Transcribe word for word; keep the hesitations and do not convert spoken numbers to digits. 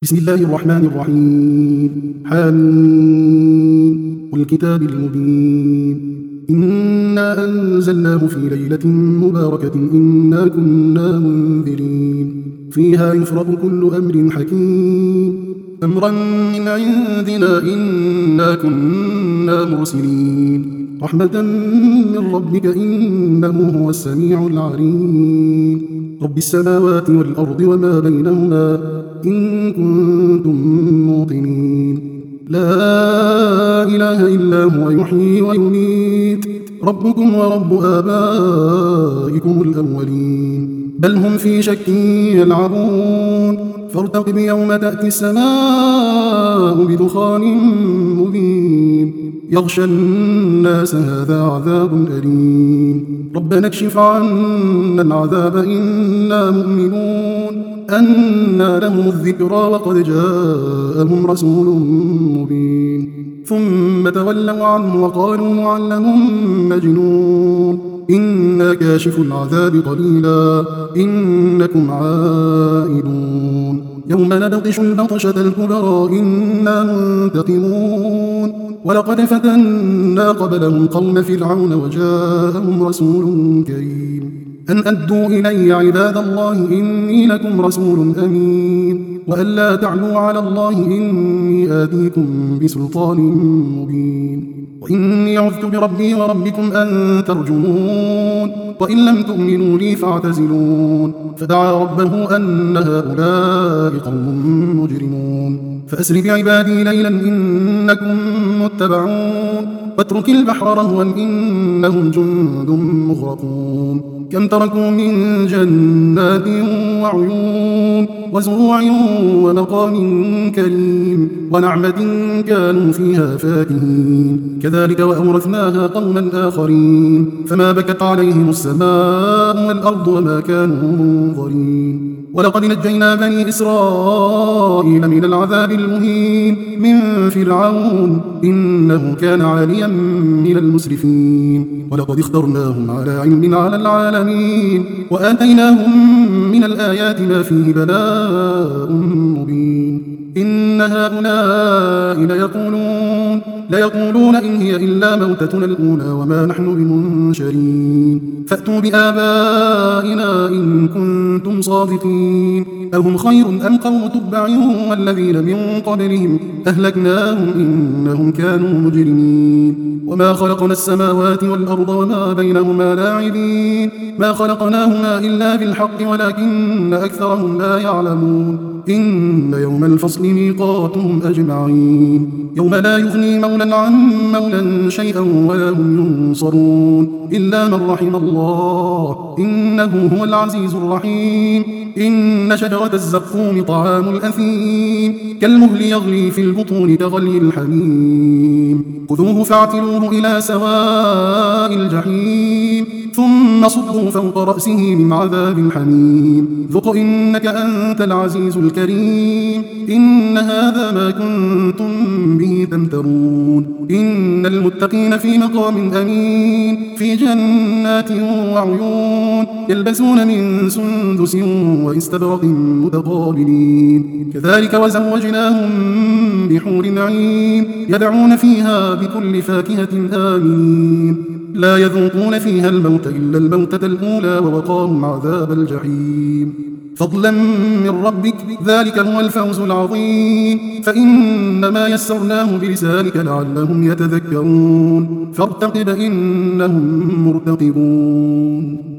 بسم الله الرحمن الرحيم. حميم والكتاب المبين إنا أنزلناه في ليلة مباركة إنا كنا منذرين فيها يفرق كل أمر حكيم أمرا من عندنا إنا كنا مرسلين رحمة من ربك إنه هو السميع العليم رب السماوات والأرض وما بينهما إن كنتم موقنين لا إله إلا هو يحيي ويميت ربكم ورب آبائكم الأولين بل هم في شك يلعبون فارتقب يوم تأتي السماء بدخان مبين يغشى الناس هذا عذاب أليم ربنا اكشف عنا العذاب إنا مؤمنون أنى لهم الذكرى وقد جاءهم رسول مبين ثم تولوا عنه وقالوا معلم مجنون إنا كاشف العذاب قليلا إنكم عائدون يوم نبطش البطشة الكبرى إنا منتقمون ولقد فتنا قبلهم قوم فرعون وجاءهم رسول كريم أن أدوا إلي عباد الله إني لكم رسول أمين وأن لا تعلوا على الله إني آتيكم بسلطان مبين وإني عذت بربي وربكم أن ترجمون وإن لم تؤمنوا لي فاعتزلون فدعا ربه أن هؤلاء قوم مجرمون فأسر بعبادي ليلا إنكم متبعون واترك البحر رهوا إنهم جند مغرقون كم تركوا من جنات وعيون وزروع ومقام كريم ونعمة كانوا فيها فاكهين كذلك وأورثناها قوما آخرين فما بكت عليهم السماء والأرض وما كانوا منظرين ولقد نجينا بني إسرائيل من العذاب المهين من فرعون إنه كان عاليا من المسرفين ولقد اخترناهم على علم على العالمين وآتيناهم من الآيات ما فيه بلاء مبين إن هؤلاء ليقولون ليقولون إن هي إلا موتتنا الأولى وما نحن بمنشرين فأتوا بآبائنا إن كنتم صادقين أهم خير أم قوم تبع والذين من قبلهم أهلكناهم إنهم كانوا مجرمين وما خلقنا السماوات والأرض وما بينهما لاعبين ما خلقناهما إلا بالحق ولكن أكثرهم لا يعلمون إن يوم الفصل ميقاتهم أجمعين يوم لا يغني مولى عن مولى شيئا ولا هم ينصرون إلا من رحم الله إنه هو العزيز الرحيم إن شجرة الزقوم طعام الأثيم كالمهل يغلي في البطون كغلي الحميم خذوه فاعتلوه إلى سواء الجحيم ثم صبوا فوق رأسه من عذاب الحميم ذق إنك أنت العزيز الكريم إن هذا ما كنتم به تمترون إن المتقين في مقام أمين في جنات وعيون يلبسون من سندس واستبرق متقابلين كذلك وزوجناهم بحور عين يدعون فيها بكل فاكهة آمين لا يذوقون فيها الموت إلا الموتة الأولى ووقاهم عذاب الجحيم فضلا من ربك ذلك هو الفوز العظيم فإنما يسرناه بلسانك لعلهم يتذكرون فارتقب إنهم مرتقبون.